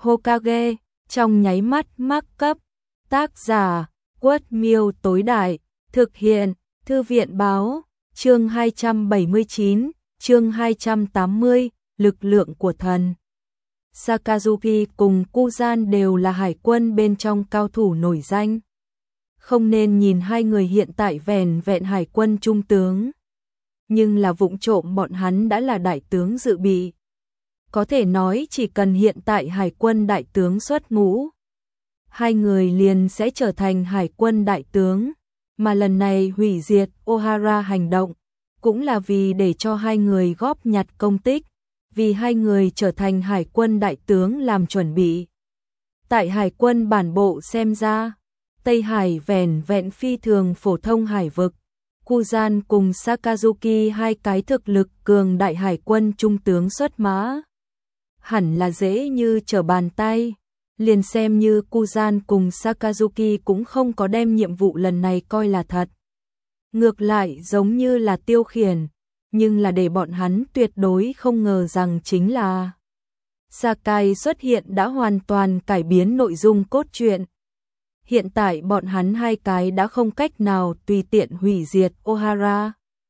Hokage, trong nháy mắt mắc cấp. Tác giả, Quất Miêu tối đại, thực hiện, Thư viện báo, chương 279, chương 280, lực lượng của thần. Sakazuki cùng Kuzan đều là hải quân bên trong cao thủ nổi danh. Không nên nhìn hai người hiện tại vẻn vẹn hải quân trung tướng, nhưng là vụng trộm bọn hắn đã là đại tướng dự bị. Có thể nói chỉ cần hiện tại hải quân đại tướng xuất ngũ, hai người liền sẽ trở thành hải quân đại tướng, mà lần này hủy diệt Ohara hành động cũng là vì để cho hai người góp nhặt công tích, vì hai người trở thành hải quân đại tướng làm chuẩn bị. Tại hải quân bản bộ xem ra, Tây Hải vẻn vẹn phi thường phổ thông hải vực, Kuzan cùng Sakazuki hai cái thực lực cường đại hải quân trung tướng xuất mã, hẳn là dễ như trở bàn tay. Liền xem như Kuzan cùng Sakazuki cũng không có đem nhiệm vụ lần này coi là thật. Ngược lại giống như là tiêu khiển, nhưng là để bọn hắn tuyệt đối không ngờ rằng chính là Sakai xuất hiện đã hoàn toàn cải biến nội dung cốt truyện. Hiện tại bọn hắn hai cái đã không cách nào tùy tiện hủy diệt Ohara,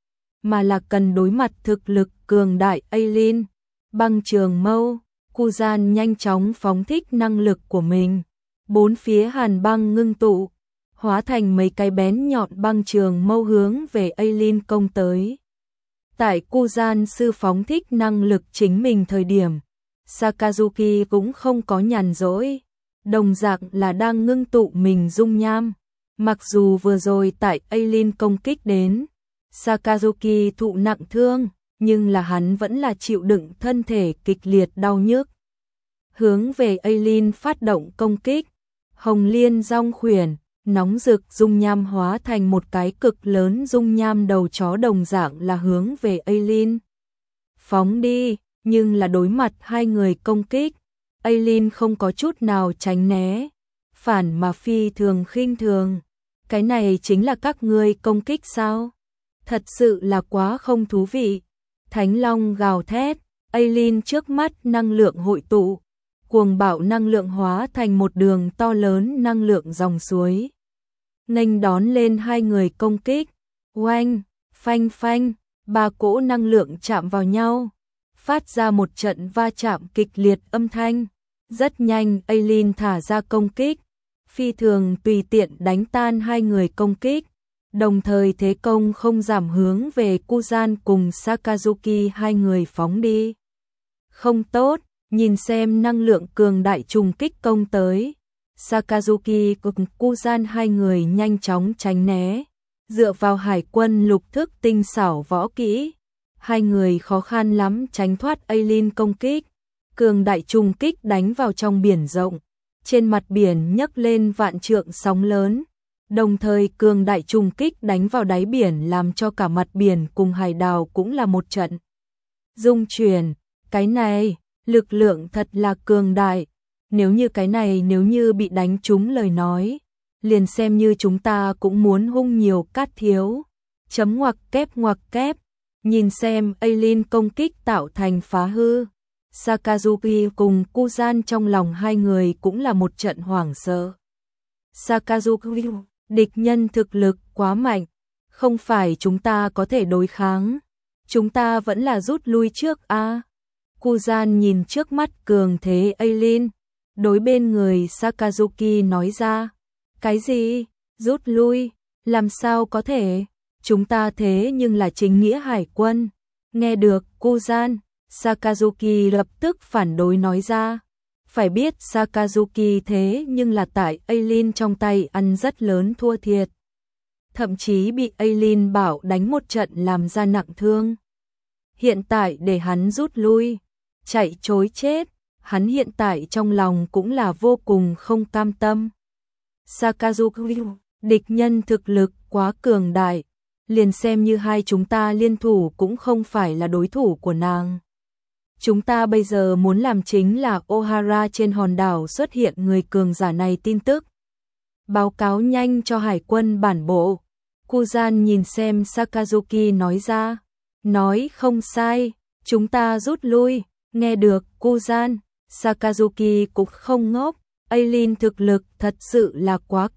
mà là cần đối mặt thực lực cường đại Aileen, băng trường mâu. Kuzan nhanh chóng phóng thích năng lực của mình, bốn phía hàn băng ngưng tụ, hóa thành mấy cái bén nhọn băng trường mâu hướng về Aileen công tới. Tại Kuzan sư phóng thích năng lực chính mình thời điểm, Sakazuki cũng không có nhàn rỗi, đồng dạng là đang ngưng tụ mình dung nham. Mặc dù vừa rồi tại Aileen công kích đến, Sakazuki thụ nặng thương, nhưng là hắn vẫn là chịu đựng thân thể kịch liệt đau nhức. Hướng về Aileen phát động công kích, Hồng Liên Dong Khuyển, nóng rực dung nham hóa thành một cái cực lớn dung nham đầu chó đồng dạng là hướng về Aileen. Phóng đi, nhưng là đối mặt hai người công kích, Aileen không có chút nào tránh né, phản mà phi thường khinh thường. Cái này chính là các ngươi công kích sao? Thật sự là quá không thú vị. Thánh Long gào thét, Aileen trước mắt năng lượng hội tụ, cuồng bạo năng lượng hóa thành một đường to lớn năng lượng dòng suối, nghênh đón lên hai người công kích. Oanh, phanh phanh, ba cỗ năng lượng chạm vào nhau, phát ra một trận va chạm kịch liệt âm thanh. Rất nhanh Aileen thả ra công kích, phi thường tùy tiện đánh tan hai người công kích, đồng thời thế công không giảm hướng về Kuzan cùng Sakazuki hai người phóng đi. Không tốt, nhìn xem năng lượng cường đại trùng kích công tới. Sakazuki cùng Kuzan hai người nhanh chóng tránh né, dựa vào hải quân lục thức tinh xảo võ kỹ, hai người khó khăn lắm tránh thoát Aileen công kích. Cường đại trùng kích đánh vào trong biển rộng, trên mặt biển nhấc lên vạn trượng sóng lớn, đồng thời cường đại trùng kích đánh vào đáy biển làm cho cả mặt biển cùng hải đảo cũng là một trận rung chuyển. Cái này, lực lượng thật là cường đại. Nếu như bị đánh trúng lời nói, liền xem như chúng ta cũng muốn hung nhiều cát thiếu. Chấm ngoặc kép, nhìn xem Aileen công kích tạo thành phá hư. Sakazuki cùng Kuzan trong lòng hai người cũng là một trận hoảng sợ. Sakazuki, địch nhân thực lực quá mạnh, không phải chúng ta có thể đối kháng, chúng ta vẫn là rút lui trước a. Kuzan nhìn trước mắt cường thế Aileen, đối bên người Sakazuki nói ra. Cái gì? Rút lui? Làm sao có thể? Chúng ta thế nhưng là chính nghĩa hải quân. Nghe được Kuzan, Sakazuki lập tức phản đối nói ra. Phải biết Sakazuki thế nhưng là tại Aileen trong tay ăn rất lớn thua thiệt, thậm chí bị Aileen bảo đánh một trận làm ra nặng thương. Hiện tại để hắn rút lui, chạy trối chết, hắn hiện tại trong lòng cũng là vô cùng không cam tâm. Sakazuki, địch nhân thực lực quá cường đại, liền xem như hai chúng ta liên thủ cũng không phải là đối thủ của nàng. Chúng ta bây giờ muốn làm chính là Ohara trên hòn đảo xuất hiện người cường giả này tin tức, báo cáo nhanh cho hải quân bản bộ. Kuzan nhìn xem Sakazuki nói ra. Nói không sai, chúng ta rút lui. Nghe được Kuzan, Sakazuki cũng không ngốc, Aileen thực lực thật sự là quá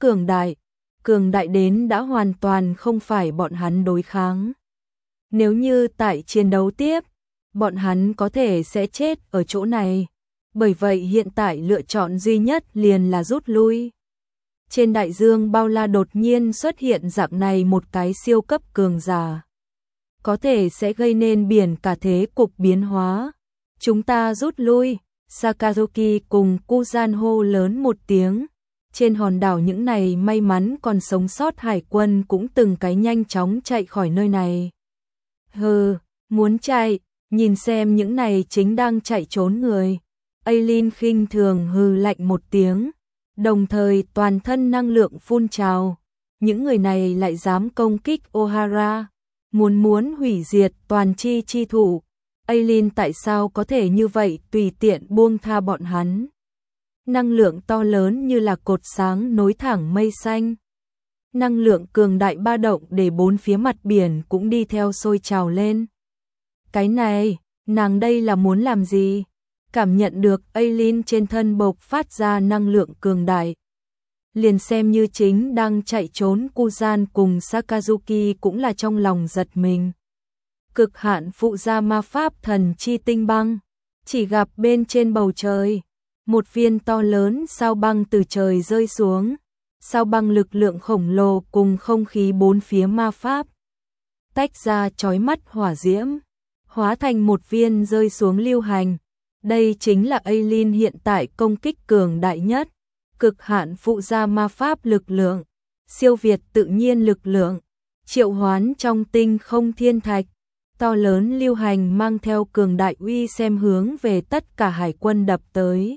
cường đại đến đã hoàn toàn không phải bọn hắn đối kháng. Nếu như tại chiến đấu tiếp, bọn hắn có thể sẽ chết ở chỗ này. Bởi vậy hiện tại lựa chọn duy nhất liền là rút lui. Trên đại dương bao la đột nhiên xuất hiện dạng này một cái siêu cấp cường giả. Có thể sẽ gây nên biển cả thế cục biến hóa. Chúng ta rút lui, Sakazuki cùng Kuzan hô lớn một tiếng. Trên hòn đảo những này may mắn còn sống sót hải quân cũng từng cái nhanh chóng chạy khỏi nơi này. Hừ, muốn chạy, nhìn xem những này chính đang chạy trốn người. Aileen khinh thường hừ lạnh một tiếng, đồng thời toàn thân năng lượng phun trào. Những người này lại dám công kích Ohara, muốn hủy diệt toàn chi thủ. Aileen tại sao có thể như vậy tùy tiện buông tha bọn hắn? Năng lượng to lớn như là cột sáng nối thẳng mây xanh. Năng lượng cường đại ba động để bốn phía mặt biển cũng đi theo sôi trào lên. Cái này, nàng đây là muốn làm gì? Cảm nhận được Aileen trên thân bộc phát ra năng lượng cường đại. Liền xem như chính đang chạy trốn Kuzan cùng Sakazuki cũng là trong lòng giật mình. Cực hạn phụ gia ma pháp thần chi tinh băng, chỉ gặp bên trên bầu trời, một viên to lớn sao băng từ trời rơi xuống. Sao băng lực lượng khổng lồ cùng không khí bốn phía ma pháp tách ra chói mắt hỏa diễm, hóa thành một viên rơi xuống lưu hành. Đây chính là Aileen hiện tại công kích cường đại nhất, cực hạn phụ gia ma pháp lực lượng, siêu việt tự nhiên lực lượng, triệu hoán trong tinh không thiên thạch, to lớn lưu hành mang theo cường đại uy xem hướng về tất cả hải quân đập tới.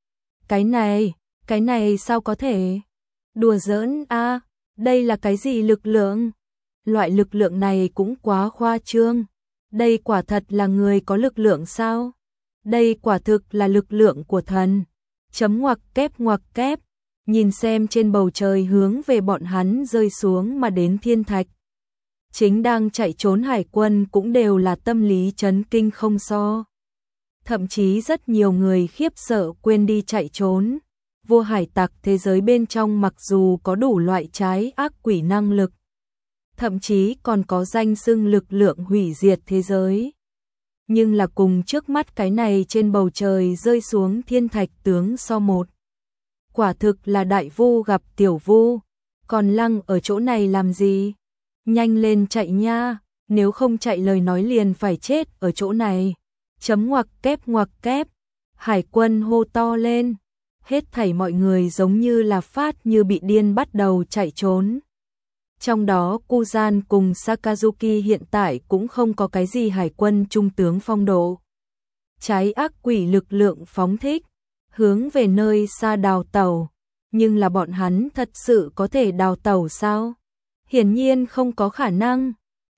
Cái này sao có thể? Đùa giỡn a, đây là cái gì lực lượng? Loại lực lượng này cũng quá khoa trương. Đây quả thật là người có lực lượng sao? Đây quả thực là lực lượng của thần. Chấm ngoặc kép, nhìn xem trên bầu trời hướng về bọn hắn rơi xuống mà đến thiên thạch. Chính đang chạy trốn hải quân cũng đều là tâm lý chấn kinh không so. Thậm chí rất nhiều người khiếp sợ quên đi chạy trốn. Vua hải tặc thế giới bên trong mặc dù có đủ loại trái ác quỷ năng lực, thậm chí còn có danh xưng lực lượng hủy diệt thế giới. Nhưng là cùng trước mắt cái này trên bầu trời rơi xuống thiên thạch tướng so một. Quả thực là đại vu gặp tiểu vu, còn lăng ở chỗ này làm gì? Nhanh lên chạy nha, nếu không chạy lời nói liền phải chết ở chỗ này. Chấm ngoặc kép, hải quân hô to lên. Hết thảy mọi người giống như là phát như bị điên bắt đầu chạy trốn. Trong đó Kuzan cùng Sakazuki hiện tại cũng không có cái gì hải quân trung tướng phong độ. Trái ác quỷ lực lượng phóng thích, hướng về nơi xa đào tẩu. Nhưng là bọn hắn thật sự có thể đào tẩu sao? Hiển nhiên không có khả năng.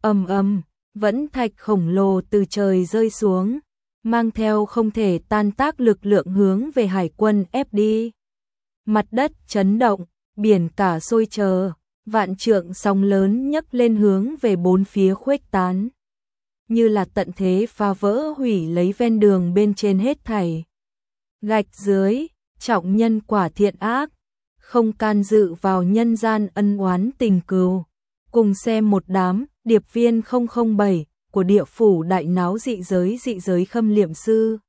Vẫn thạch khổng lồ từ trời rơi xuống, mang theo không thể tan tác lực lượng hướng về hải quân ép đi. Mặt đất chấn động, biển cả sôi trào, vạn trượng sóng lớn nhấc lên hướng về bốn phía khuếch tán. Như là tận thế phá vỡ hủy lấy ven đường bên trên hết thảy. Gạch dưới, trọng nhân quả thiện ác, không can dự vào nhân gian ân oán tình cừu. Cùng xem một đám điệp viên 007 của địa phủ đại náo dị giới khâm liệm sư.